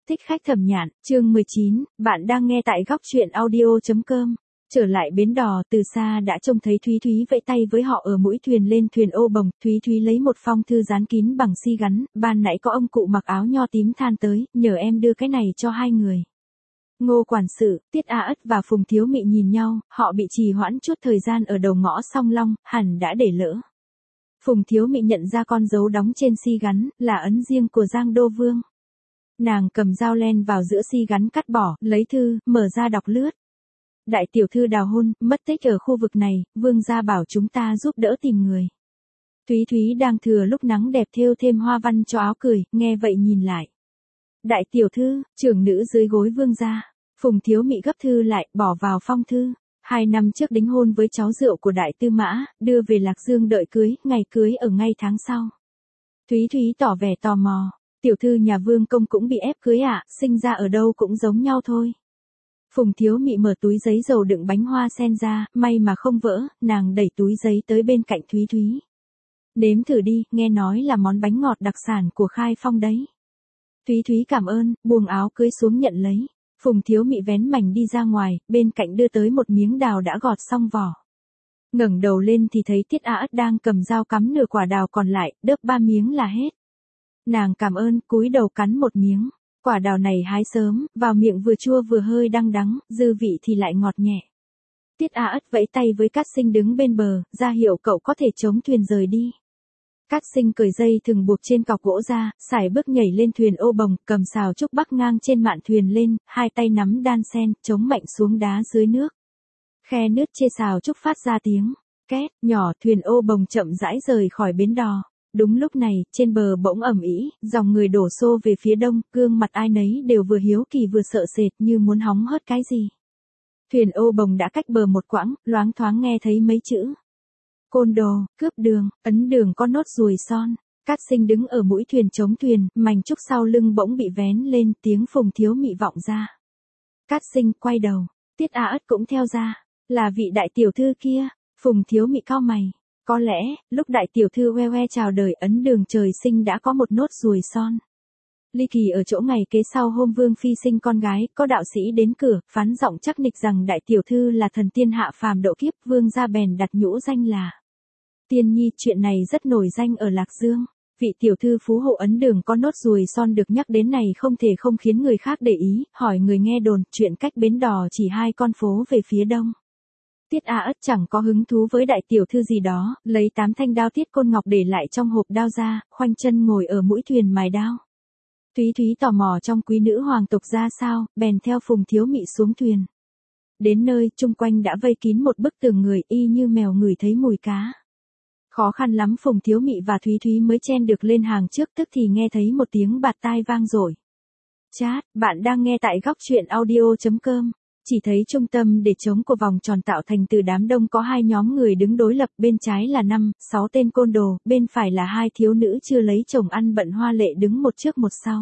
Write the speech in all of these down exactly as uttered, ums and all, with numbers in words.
Thích khách Thẩm Nhạn, chương mười chín, bạn đang nghe tại góc truyện audio.com. Trở lại bến đò, từ xa đã trông thấy Thúy Thúy vẫy tay với họ ở mũi thuyền lên thuyền ô bồng. Thúy Thúy lấy một phong thư dán kín bằng xi gắn, ban nãy có ông cụ mặc áo nho tím than tới, nhờ em đưa cái này cho hai người. Ngô quản sự, Tiết A Ất và Phùng Thiếu Mị nhìn nhau, họ bị trì hoãn chút thời gian ở đầu ngõ Song Long, hẳn đã để lỡ. Phùng Thiếu Mị nhận ra con dấu đóng trên xi gắn, là ấn riêng của Giang Đô Vương. Nàng cầm dao len vào giữa xi gắn cắt bỏ, lấy thư, mở ra đọc lướt. Đại tiểu thư đào hôn, mất tích ở khu vực này, vương gia bảo chúng ta giúp đỡ tìm người. Thúy Thúy đang thừa lúc nắng đẹp thêu thêm hoa văn cho áo cười, nghe vậy nhìn lại. Đại tiểu thư, trưởng nữ dưới gối vương gia. Phùng Thiếu Mị gấp thư lại, bỏ vào phong thư. Hai năm trước đính hôn với cháu rượu của đại tư mã, đưa về Lạc Dương đợi cưới, ngày cưới ở ngay tháng sau. Thúy Thúy tỏ vẻ tò mò. Tiểu thư nhà Vương công cũng bị ép cưới ạ, à, sinh ra ở đâu cũng giống nhau thôi. Phùng Thiếu Mị mở túi giấy dầu đựng bánh hoa sen ra, may mà không vỡ, nàng đẩy túi giấy tới bên cạnh Thúy Thúy. Nếm thử đi, nghe nói là món bánh ngọt đặc sản của Khai Phong đấy. Thúy Thúy cảm ơn, buông áo cưới xuống nhận lấy. Phùng Thiếu Mị vén mảnh đi ra ngoài, bên cạnh đưa tới một miếng đào đã gọt xong vỏ. Ngẩng đầu lên thì thấy Tiết A Ất đang cầm dao cắm nửa quả đào còn lại, đớp ba miếng là hết. Nàng cảm ơn, cúi đầu cắn một miếng. Quả đào này hái sớm, vào miệng vừa chua vừa hơi đắng đắng, dư vị thì lại ngọt nhẹ. Tiết A Ất vẫy tay với Cát Sinh đứng bên bờ, ra hiệu cậu có thể chống thuyền rời đi. Cát Sinh cởi dây thừng buộc trên cọc gỗ ra, sải bước nhảy lên thuyền ô bồng, cầm sào trúc bắc ngang trên mạn thuyền lên, hai tay nắm đan sen, chống mạnh xuống đá dưới nước. Khe nước chê sào trúc phát ra tiếng két nhỏ, thuyền ô bồng chậm rãi rời khỏi bến đò. Đúng lúc này, trên bờ bỗng ầm ĩ, dòng người đổ xô về phía đông, gương mặt ai nấy đều vừa hiếu kỳ vừa sợ sệt như muốn hóng hớt cái gì. Thuyền ô bồng đã cách bờ một quãng, loáng thoáng nghe thấy mấy chữ. Côn đồ, cướp đường, ấn đường có nốt ruồi son. Cát Sinh đứng ở mũi thuyền chống thuyền, mảnh trúc sau lưng bỗng bị vén lên, tiếng Phùng Thiếu Mị vọng ra. Cát Sinh quay đầu, Tiết A Ất cũng theo ra, là vị đại tiểu thư kia. Phùng Thiếu Mị cau mày. Có lẽ, lúc đại tiểu thư hoe hoe chào đời ấn đường trời sinh đã có một nốt ruồi son. Ly kỳ ở chỗ ngày kế sau hôm Vương Phi sinh con gái, có đạo sĩ đến cửa, phán giọng chắc nịch rằng đại tiểu thư là thần tiên hạ phàm độ kiếp, Vương gia bèn đặt nhũ danh là Tiên Nhi. Chuyện này rất nổi danh ở Lạc Dương. Vị tiểu thư phú hộ ấn đường có nốt ruồi son được nhắc đến này không thể không khiến người khác để ý, hỏi người nghe đồn, chuyện cách bến đò chỉ hai con phố về phía đông. Tiết A Ất chẳng có hứng thú với đại tiểu thư gì đó, lấy tám thanh đao Tiết Côn Ngọc để lại trong hộp đao ra, khoanh chân ngồi ở mũi thuyền mài đao. Thúy Thúy tò mò trong quý nữ hoàng tộc ra sao, bèn theo Phùng Thiếu Mị xuống thuyền. Đến nơi, chung quanh đã vây kín một bức tường người, y như mèo ngửi thấy mùi cá. Khó khăn lắm Phùng Thiếu Mị và Thúy Thúy mới chen được lên hàng trước, tức thì nghe thấy một tiếng bạt tai vang dội. Chat, bạn đang nghe tại góc truyện audio.com. Chỉ thấy trung tâm để trống của vòng tròn tạo thành từ đám đông có hai nhóm người đứng đối lập, bên trái là năm, sáu tên côn đồ, bên phải là hai thiếu nữ chưa lấy chồng ăn bận hoa lệ đứng một trước một sau.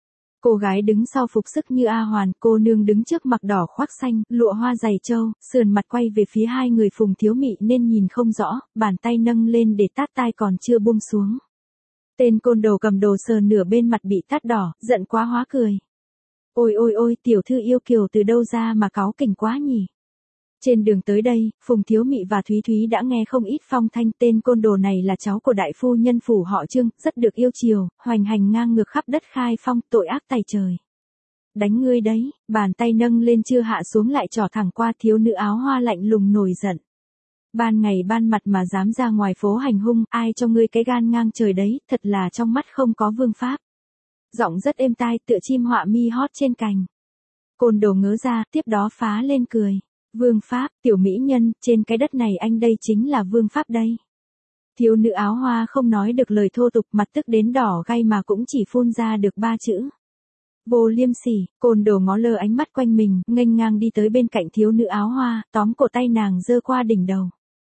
Cô gái đứng sau phục sức như A Hoàn, cô nương đứng trước mặc đỏ khoác xanh, lụa hoa dày trâu, sườn mặt quay về phía hai người Phùng Thiếu Mị nên nhìn không rõ, bàn tay nâng lên để tát tai còn chưa buông xuống. Tên côn đồ cầm đồ sờ nửa bên mặt bị tát đỏ, giận quá hóa cười. Ôi ôi ôi, tiểu thư yêu kiều từ đâu ra mà cáu kỉnh quá nhỉ. Trên đường tới đây, Phùng Thiếu Mị và Thúy Thúy đã nghe không ít phong thanh. Tên côn đồ này là cháu của đại phu nhân phủ họ Trương, rất được yêu chiều, hoành hành ngang ngược khắp đất Khai Phong, tội ác tày trời. Đánh ngươi đấy, bàn tay nâng lên chưa hạ xuống lại trỏ thẳng qua thiếu nữ áo hoa lạnh lùng nổi giận. Ban ngày ban mặt mà dám ra ngoài phố hành hung, ai cho ngươi cái gan ngang trời đấy, thật là trong mắt không có vương pháp. Giọng rất êm tai, tựa chim họa mi hót trên cành. Côn đồ ngớ ra, tiếp đó phá lên cười. Vương pháp, tiểu mỹ nhân, trên cái đất này anh đây chính là vương pháp đây. Thiếu nữ áo hoa không nói được lời thô tục, mặt tức đến đỏ gay mà cũng chỉ phun ra được ba chữ. Vô liêm sỉ. Côn đồ ngó lơ ánh mắt quanh mình, nghênh ngang đi tới bên cạnh thiếu nữ áo hoa, tóm cổ tay nàng giơ qua đỉnh đầu.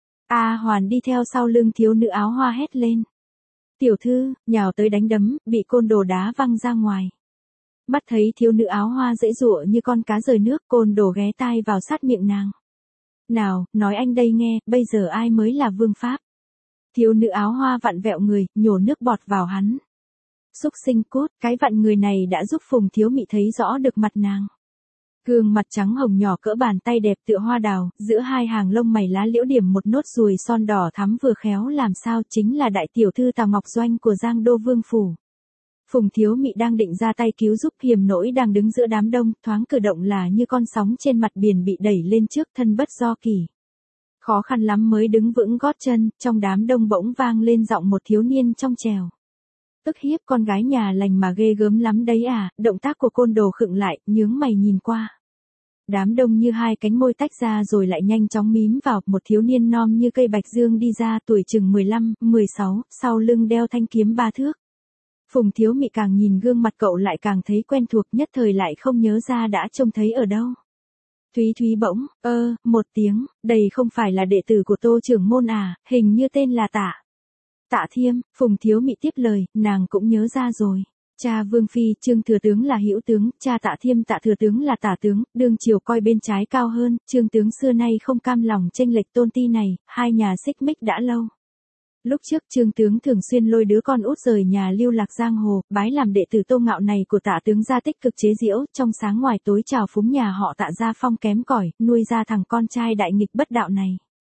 A Hoàn đi theo sau lưng thiếu nữ áo hoa hét lên. Tiểu thư, nhào tới đánh đấm, bị côn đồ đá văng ra ngoài. Mắt thấy thiếu nữ áo hoa giãy giụa như con cá rời nước, côn đồ ghé tai vào sát miệng nàng. Nào, nói anh đây nghe, bây giờ ai mới là vương pháp? Thiếu nữ áo hoa vặn vẹo người, nhổ nước bọt vào hắn. xúc sinh cút, cái vặn người này đã giúp Phùng Thiếu Mị thấy rõ được mặt nàng. Gương mặt trắng hồng nhỏ cỡ bàn tay đẹp tựa hoa đào, giữa hai hàng lông mày lá liễu điểm một nốt ruồi son đỏ thắm vừa khéo làm sao chính là đại tiểu thư Tào Ngọc Doanh của Giang Đô Vương Phủ. Phùng Thiếu Mị đang định ra tay cứu giúp Hiềm Nỗi đang đứng giữa đám đông, thoáng cử động là như con sóng trên mặt biển bị đẩy lên trước thân bất do kỳ. Khó khăn lắm mới đứng vững gót chân, trong đám đông bỗng vang lên giọng một thiếu niên trong trèo. Tức hiếp con gái nhà lành mà ghê gớm lắm đấy à, động tác của côn đồ khựng lại, nhướng mày nhìn qua. Đám đông như hai cánh môi tách ra rồi lại nhanh chóng mím vào, một thiếu niên non như cây bạch dương đi ra tuổi chừng mười lăm, mười sáu, sau lưng đeo thanh kiếm ba thước. Phùng Thiếu Mị càng nhìn gương mặt cậu lại càng thấy quen thuộc, nhất thời lại không nhớ ra đã trông thấy ở đâu. Thúy Thúy bỗng, ơ, một tiếng, đây không phải là đệ tử của Tô trưởng môn à, hình như tên là Tạ. Tạ Thiêm, Phùng Thiếu Mị tiếp lời, nàng cũng nhớ ra rồi. Cha Vương Phi, Trương Thừa Tướng là hữu tướng, cha Tạ Thiêm Tạ Thừa Tướng là tả tướng, đương triều coi bên trái cao hơn, Trương Tướng xưa nay không cam lòng chênh lệch tôn ti này, hai nhà xích mích đã lâu. Lúc trước Trương Tướng thường xuyên lôi đứa con út rời nhà lưu lạc giang hồ, bái làm đệ tử Tô Ngạo này của Tạ Tướng ra tích cực chế giễu, trong sáng ngoài tối trào phúng nhà họ Tạ gia phong kém cỏi, nuôi ra thằng con trai đại nghịch bất đạo này.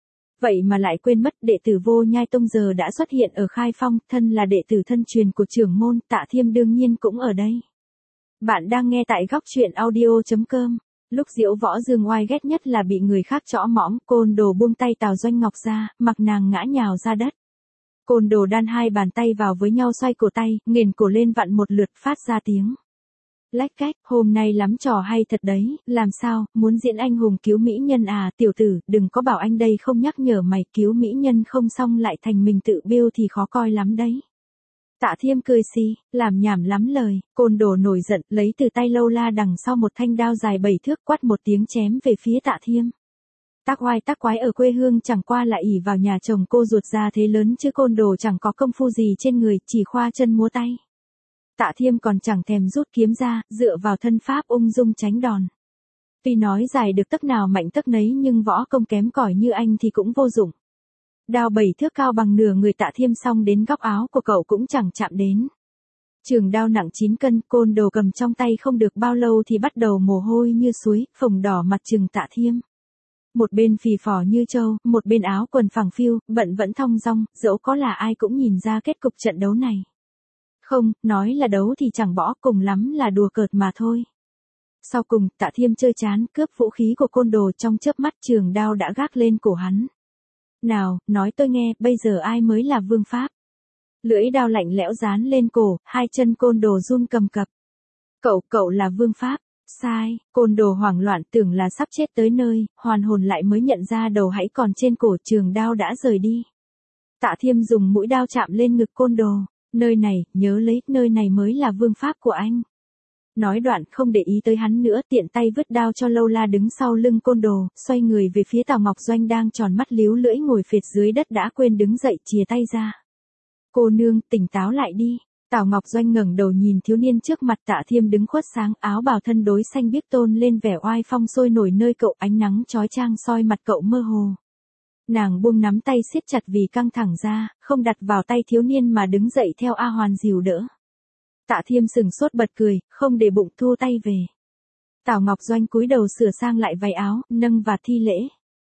Vậy mà lại quên mất đệ tử Vô Nhai Tông giờ đã xuất hiện ở Khai Phong, thân là đệ tử thân truyền của trưởng môn, Tạ Thiêm đương nhiên cũng ở đây. Bạn đang nghe tại góc truyện audio chấm com. Lúc Diễu Võ Dương oai ghét nhất là bị người khác chõ mõm, côn đồ buông tay Tào Doanh Ngọc ra, mặc nàng ngã nhào ra đất. Côn đồ đan hai bàn tay vào với nhau xoay cổ tay, nghền cổ lên vặn một lượt phát ra tiếng. Lách cách, hôm nay lắm trò hay thật đấy, làm sao, muốn diễn anh hùng cứu mỹ nhân à, tiểu tử, đừng có bảo anh đây không nhắc nhở mày, cứu mỹ nhân không xong lại thành mình tự biêu thì khó coi lắm đấy. Tạ Thiêm cười xì, làm nhảm lắm lời, côn đồ nổi giận, lấy từ tay lâu la đằng sau một thanh đao dài bảy thước quát một tiếng chém về phía Tạ Thiêm. Tác oai tác quái ở quê hương chẳng qua là ỷ vào nhà chồng cô ruột ra thế lớn chứ côn đồ chẳng có công phu gì trên người, chỉ khoa chân múa tay. Tạ Thiêm còn chẳng thèm rút kiếm ra, dựa vào thân pháp ung dung tránh đòn. Tuy nói dài được tấc nào mạnh tấc nấy nhưng võ công kém cỏi như anh thì cũng vô dụng. Đao bảy thước cao bằng nửa người Tạ Thiêm xong đến góc áo của cậu cũng chẳng chạm đến. Trường đao nặng chín cân, côn đồ cầm trong tay không được bao lâu thì bắt đầu mồ hôi như suối, phồng đỏ mặt trừng Tạ Thiêm. Một bên phì phò như trâu, một bên áo quần phẳng phiu, bận vẫn thong dong, dẫu có là ai cũng nhìn ra kết cục trận đấu này. Không, nói là đấu thì chẳng bỏ, cùng lắm là đùa cợt mà thôi. Sau cùng, Tạ Thiêm chơi chán, cướp vũ khí của côn đồ, trong chớp mắt trường đao đã gác lên cổ hắn. Nào, nói tôi nghe, bây giờ ai mới là vương pháp? Lưỡi đao lạnh lẽo dán lên cổ, hai chân côn đồ run cầm cập. Cậu, cậu là vương pháp. Sai, côn đồ hoảng loạn tưởng là sắp chết tới nơi, hoàn hồn lại mới nhận ra đầu hãy còn trên cổ, trường đao đã rời đi. Tạ Thiêm dùng mũi đao chạm lên ngực côn đồ. Nơi này, nhớ lấy, nơi này mới là vương pháp của anh. Nói đoạn không để ý tới hắn nữa, tiện tay vứt đao cho lâu la đứng sau lưng côn đồ, xoay người về phía Tào Ngọc Doanh đang tròn mắt líu lưỡi ngồi phệt dưới đất đã quên đứng dậy chìa tay ra. Cô nương, tỉnh táo lại đi. Tào Ngọc Doanh ngẩng đầu nhìn thiếu niên trước mặt. Tạ Thiêm đứng khuất sáng, áo bào thân đối xanh biếc tôn lên vẻ oai phong sôi nổi nơi cậu, ánh nắng chói chang soi mặt cậu mơ hồ. Nàng buông nắm tay siết chặt vì căng thẳng ra, không đặt vào tay thiếu niên mà đứng dậy theo A Hoàn dìu đỡ. Tạ Thiêm sừng sốt bật cười, không để bụng thu tay về. Tào Ngọc Doanh cúi đầu sửa sang lại váy áo, nâng và thi lễ.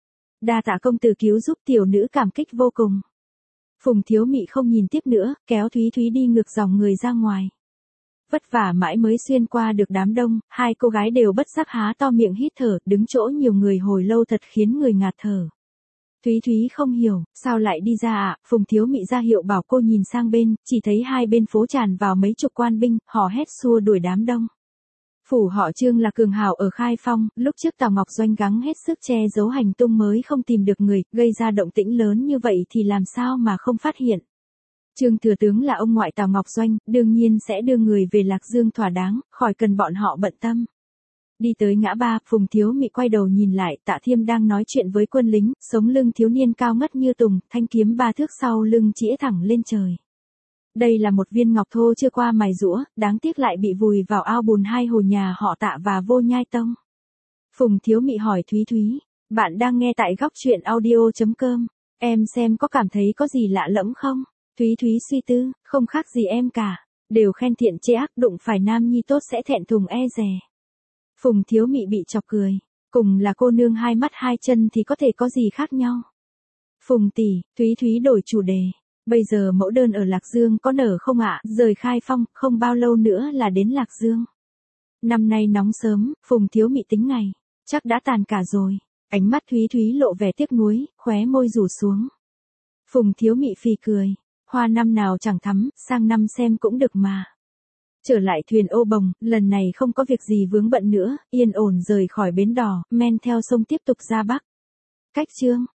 Đa tạ công tử cứu giúp, tiểu nữ cảm kích vô cùng. Phùng Thiếu Mị không nhìn tiếp nữa, kéo Thúy Thúy đi ngược dòng người ra ngoài. Vất vả mãi mới xuyên qua được đám đông, hai cô gái đều bất giác há to miệng hít thở, đứng chỗ nhiều người hồi lâu thật khiến người ngạt thở. Thúy Thúy không hiểu, sao lại đi ra ạ, à? Phùng Thiếu Mị ra hiệu bảo cô nhìn sang bên, chỉ thấy hai bên phố tràn vào mấy chục quan binh, hò hét xua đuổi đám đông. Phủ họ Trương là cường hào ở Khai Phong, lúc trước Tào Ngọc Doanh gắng hết sức che giấu hành tung mới không tìm được người, gây ra động tĩnh lớn như vậy thì làm sao mà không phát hiện. Trương Thừa Tướng là ông ngoại Tào Ngọc Doanh, đương nhiên sẽ đưa người về Lạc Dương thỏa đáng, khỏi cần bọn họ bận tâm. Đi tới ngã ba, Phùng Thiếu Mị quay đầu nhìn lại, Tạ Thiêm đang nói chuyện với quân lính, sống lưng thiếu niên cao ngất như tùng, thanh kiếm ba thước sau lưng chĩa thẳng lên trời. Đây là một viên ngọc thô chưa qua mài giũa, đáng tiếc lại bị vùi vào ao bùn hai hồ nhà họ Tạ và Vô Nhai Tông. Phùng Thiếu Mị hỏi Thúy Thúy, bạn đang nghe tại góc truyện audio chấm com, em xem có cảm thấy có gì lạ lẫm không? Thúy Thúy suy tư, không khác gì em cả. Đều khen thiện chê ác, đụng phải nam nhi tốt sẽ thẹn thùng e dè. Phùng Thiếu Mị bị chọc cười. Cùng là cô nương hai mắt hai chân thì có thể có gì khác nhau. Phùng tỷ, Thúy Thúy đổi chủ đề. Bây giờ mẫu đơn ở Lạc Dương có nở không ạ? Rời Khai Phong, không bao lâu nữa là đến Lạc Dương. Năm nay nóng sớm, Phùng Thiếu Mị tính ngày. Chắc đã tàn cả rồi. Ánh mắt Thúy Thúy lộ vẻ tiếc nuối, khóe môi rủ xuống. Phùng Thiếu Mị phì cười. Hoa năm nào chẳng thắm, sang năm xem cũng được mà. Trở lại thuyền ô bồng, lần này không có việc gì vướng bận nữa, yên ổn rời khỏi bến đò, men theo sông tiếp tục ra Bắc. Cách chương